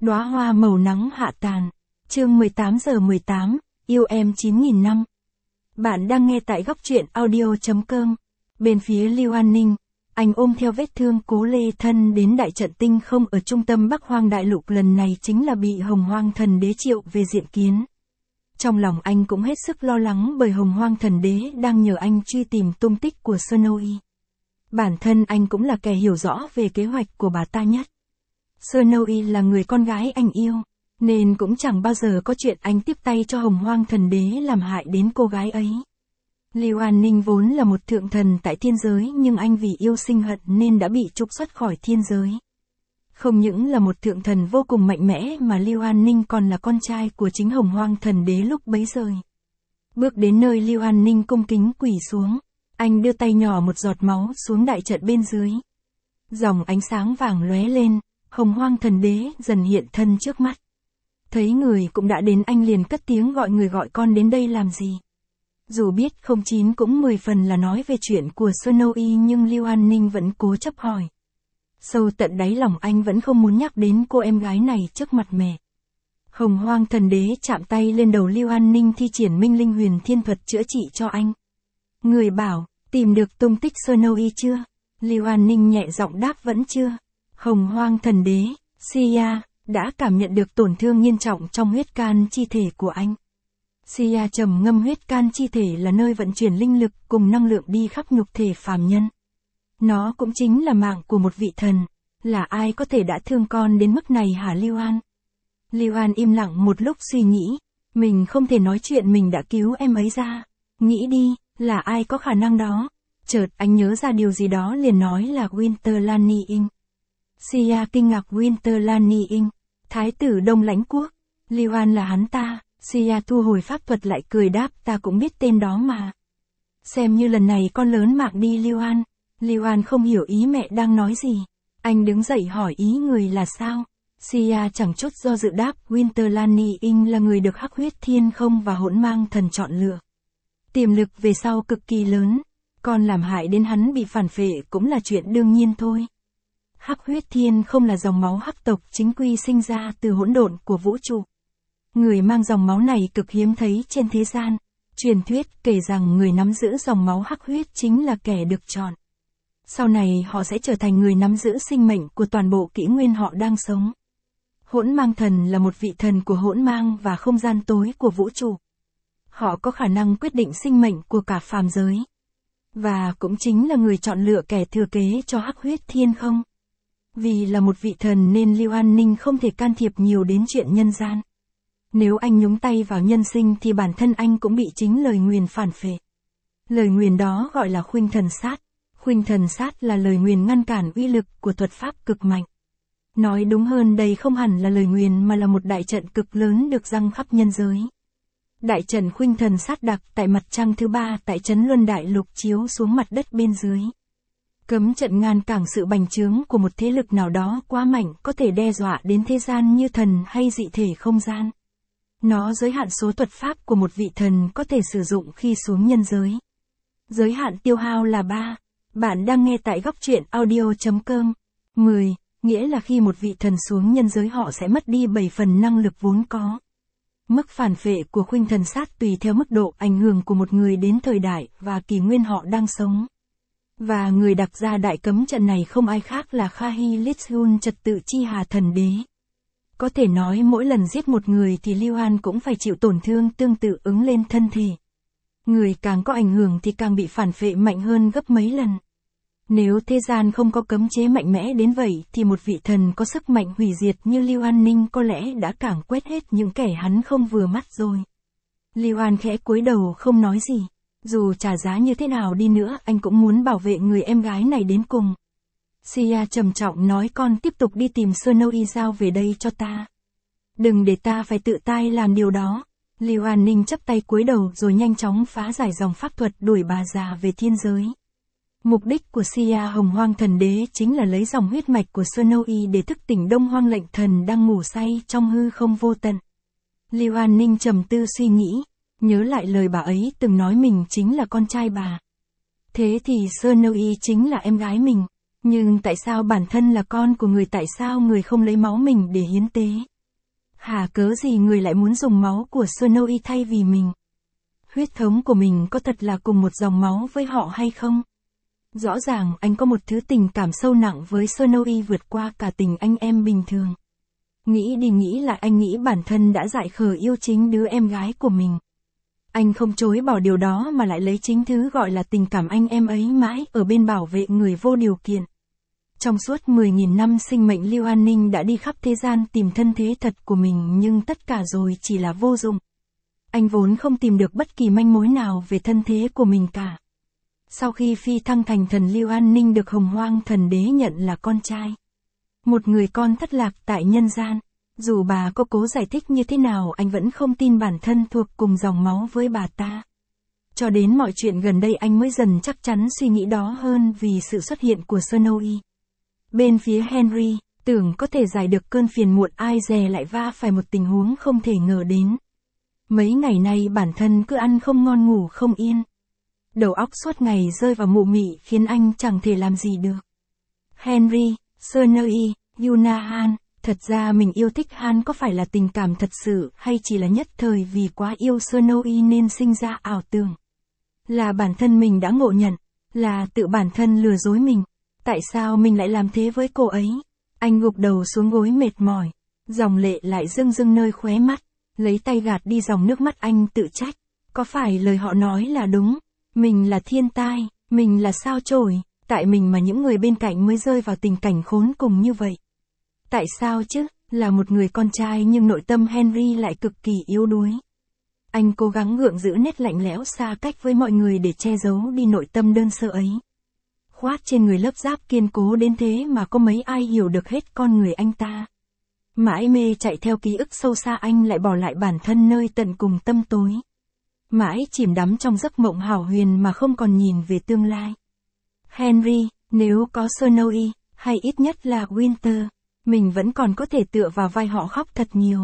Đóa hoa màu nắng hạ tàn. Chương 18:18, yêu em 9000 năm. Bạn đang nghe tại góc truyện audio.com. Bên phía Lưu An Ninh, anh ôm theo vết thương cố lê thân đến đại trận tinh không ở trung tâm Bắc Hoang Đại Lục, lần này chính là bị Hồng Hoang Thần Đế triệu về diện kiến. Trong lòng anh cũng hết sức lo lắng bởi Hồng Hoang Thần Đế đang nhờ anh truy tìm tung tích của Snowy. Bản thân anh cũng là kẻ hiểu rõ về kế hoạch của bà ta nhất. Snowy là người con gái anh yêu, nên cũng chẳng bao giờ có chuyện anh tiếp tay cho Hồng Hoang Thần Đế làm hại đến cô gái ấy. Lưu An Ninh vốn là một thượng thần tại thiên giới, nhưng anh vì yêu sinh hận nên đã bị trục xuất khỏi thiên giới. Không những là một thượng thần vô cùng mạnh mẽ mà Lưu An Ninh còn là con trai của chính Hồng Hoang Thần Đế lúc bấy giờ. Bước đến nơi Lưu An Ninh cung kính quỳ xuống, anh đưa tay nhỏ một giọt máu xuống đại trận bên dưới. Dòng ánh sáng vàng lóe lên, Hồng Hoang Thần Đế dần hiện thân trước mắt. Thấy người cũng đã đến, anh liền cất tiếng gọi người, gọi con đến đây làm gì. Dù biết 09 cũng 10 phần là nói về chuyện của Snowy, nhưng Lưu An Ninh vẫn cố chấp hỏi. Sâu tận đáy lòng anh vẫn không muốn nhắc đến cô em gái này trước mặt mẹ. Hồng Hoang Thần Đế chạm tay lên đầu Lưu An Ninh, thi triển Minh Linh Huyền Thiên Thuật chữa trị cho anh. Người bảo, tìm được tung tích Snowy chưa? Lưu An Ninh nhẹ giọng đáp vẫn chưa. Hồng Hoang Thần Đế, Sia, đã cảm nhận được tổn thương nghiêm trọng trong huyết can chi thể của anh. Sia trầm ngâm, huyết can chi thể là nơi vận chuyển linh lực cùng năng lượng đi khắp nhục thể phàm nhân. Nó cũng chính là mạng của một vị thần. Là ai có thể đã thương con đến mức này hả Lưu An? Lưu An im lặng một lúc suy nghĩ. Mình không thể nói chuyện mình đã cứu em ấy ra. Nghĩ đi, là ai có khả năng đó? Chợt anh nhớ ra điều gì đó liền nói là Winter Lanniing. Sia kinh ngạc, Winter Lanniing, Thái tử Đông Lãnh Quốc. Lưu An là hắn ta. Sia thu hồi pháp thuật lại cười đáp, ta cũng biết tên đó mà. Xem như lần này con lớn mạng đi Lưu An. Lưu An không hiểu ý mẹ đang nói gì. Anh đứng dậy hỏi ý người là sao. Sia chẳng chút do dự đáp, Winter Lanniing là người được Hắc Huyết Thiên Không và Hỗn Mang Thần chọn lựa. Tiềm lực về sau cực kỳ lớn. Con làm hại đến hắn bị phản phệ cũng là chuyện đương nhiên thôi. Hắc Huyết Thiên Không là dòng máu hắc tộc chính quy sinh ra từ hỗn độn của vũ trụ. Người mang dòng máu này cực hiếm thấy trên thế gian. Truyền thuyết kể rằng người nắm giữ dòng máu hắc huyết chính là kẻ được chọn. Sau này họ sẽ trở thành người nắm giữ sinh mệnh của toàn bộ kỷ nguyên họ đang sống. Hỗn Mang Thần là một vị thần của hỗn mang và không gian tối của vũ trụ. Họ có khả năng quyết định sinh mệnh của cả phàm giới. Và cũng chính là người chọn lựa kẻ thừa kế cho Hắc Huyết Thiên Không. Vì là một vị thần nên Lưu An Ninh không thể can thiệp nhiều đến chuyện nhân gian. Nếu anh nhúng tay vào nhân sinh thì bản thân anh cũng bị chính lời nguyền phản phệ. Lời nguyền đó gọi là Khuynh Thần Sát. Khuynh Thần Sát là lời nguyền ngăn cản uy lực của thuật pháp cực mạnh. Nói đúng hơn, đây không hẳn là lời nguyền mà là một đại trận cực lớn được giăng khắp nhân giới. Đại trận Khuynh Thần Sát đặt tại mặt trăng thứ 3 tại Trấn Luân Đại Lục chiếu xuống mặt đất bên dưới. Cấm trận ngăn cản sự bành trướng của một thế lực nào đó quá mạnh, có thể đe dọa đến thế gian như thần hay dị thể không gian. Nó giới hạn số thuật pháp của một vị thần có thể sử dụng khi xuống nhân giới. Giới hạn tiêu hao là 3. Bạn đang nghe tại góc truyện audio.com. 10. Nghĩa là khi một vị thần xuống nhân giới họ sẽ mất đi 7 phần năng lực vốn có. Mức phản phệ của Khuynh Thần Sát tùy theo mức độ ảnh hưởng của một người đến thời đại và kỷ nguyên họ đang sống. Và người đặt ra đại cấm trận này không ai khác là Khahi Lithun, trật tự chi hà thần đế. Có thể nói mỗi lần giết một người thì Lưu An cũng phải chịu tổn thương tương tự ứng lên thân thể. Người càng có ảnh hưởng thì càng bị phản phệ mạnh hơn gấp mấy lần. Nếu thế gian không có cấm chế mạnh mẽ đến vậy thì một vị thần có sức mạnh hủy diệt như Lưu An Ninh có lẽ đã càn quét hết những kẻ hắn không vừa mắt rồi. Lưu An khẽ cúi đầu không nói gì. Dù trả giá như thế nào đi nữa anh cũng muốn bảo vệ người em gái này đến cùng. Sia trầm trọng nói, con tiếp tục đi tìm Snowy, giao về đây cho ta. Đừng để ta phải tự tay làm điều đó. Lưu An Ninh chắp tay cúi đầu rồi nhanh chóng phá giải dòng pháp thuật đuổi bà già về thiên giới. Mục đích của Sia Hồng Hoang Thần Đế chính là lấy dòng huyết mạch của Snowy để thức tỉnh Đông Hoang Lệnh Thần đang ngủ say trong hư không vô tận. Lưu An Ninh trầm tư suy nghĩ, nhớ lại lời bà ấy từng nói mình chính là con trai bà. Thế thì Snowy chính là em gái mình. Nhưng tại sao bản thân là con của người, tại sao người không lấy máu mình để hiến tế? Hà cớ gì người lại muốn dùng máu của Snowy thay vì mình? Huyết thống của mình có thật là cùng một dòng máu với họ hay không? Rõ ràng anh có một thứ tình cảm sâu nặng với Snowy vượt qua cả tình anh em bình thường. Nghĩ đi nghĩ lại anh nghĩ bản thân đã dại khờ yêu chính đứa em gái của mình. Anh không chối bỏ điều đó mà lại lấy chính thứ gọi là tình cảm anh em ấy mãi ở bên bảo vệ người vô điều kiện. Trong suốt 10.000 năm sinh mệnh Lưu An Ninh đã đi khắp thế gian tìm thân thế thật của mình nhưng tất cả rồi chỉ là vô dụng. Anh vốn không tìm được bất kỳ manh mối nào về thân thế của mình cả. Sau khi phi thăng thành thần Lưu An Ninh được Hồng Hoang thần đế nhận là con trai. Một người con thất lạc tại nhân gian. Dù bà có cố giải thích như thế nào anh vẫn không tin bản thân thuộc cùng dòng máu với bà ta. Cho đến mọi chuyện gần đây anh mới dần chắc chắn suy nghĩ đó hơn vì sự xuất hiện của Snowy. Bên phía Henry, tưởng có thể giải được cơn phiền muộn ai dè lại va phải một tình huống không thể ngờ đến. Mấy ngày nay bản thân cứ ăn không ngon ngủ không yên. Đầu óc suốt ngày rơi vào mụ mị khiến anh chẳng thể làm gì được. Henry, Snowy, Yuna Han, thật ra mình yêu thích Han có phải là tình cảm thật sự hay chỉ là nhất thời vì quá yêu Snowy nên sinh ra ảo tưởng. Là bản thân mình đã ngộ nhận, là tự bản thân lừa dối mình. Tại sao mình lại làm thế với cô ấy? Anh gục đầu xuống gối mệt mỏi, dòng lệ lại rưng rưng nơi khóe mắt, lấy tay gạt đi dòng nước mắt anh tự trách. Có phải lời họ nói là đúng? Mình là thiên tai, mình là sao chổi, tại mình mà những người bên cạnh mới rơi vào tình cảnh khốn cùng như vậy. Tại sao chứ, là một người con trai nhưng nội tâm Henry lại cực kỳ yếu đuối. Anh cố gắng gượng giữ nét lạnh lẽo xa cách với mọi người để che giấu đi nội tâm đơn sơ ấy. Khoác trên người lớp giáp kiên cố đến thế mà có mấy ai hiểu được hết con người anh ta. Mãi mê chạy theo ký ức sâu xa anh lại bỏ lại bản thân nơi tận cùng tâm tối. Mãi chìm đắm trong giấc mộng hão huyền mà không còn nhìn về tương lai. Henry, nếu có Snowy, hay ít nhất là Winter, mình vẫn còn có thể tựa vào vai họ khóc thật nhiều.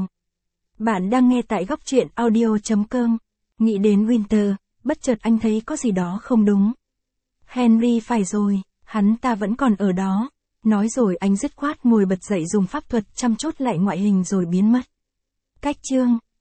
Bạn đang nghe tại góc truyện audio.com. Nghĩ đến Winter, bất chợt anh thấy có gì đó không đúng. Henry phải rồi, hắn ta vẫn còn ở đó. Nói rồi anh dứt khoát ngồi bật dậy dùng pháp thuật chăm chốt lại ngoại hình rồi biến mất. Cách chương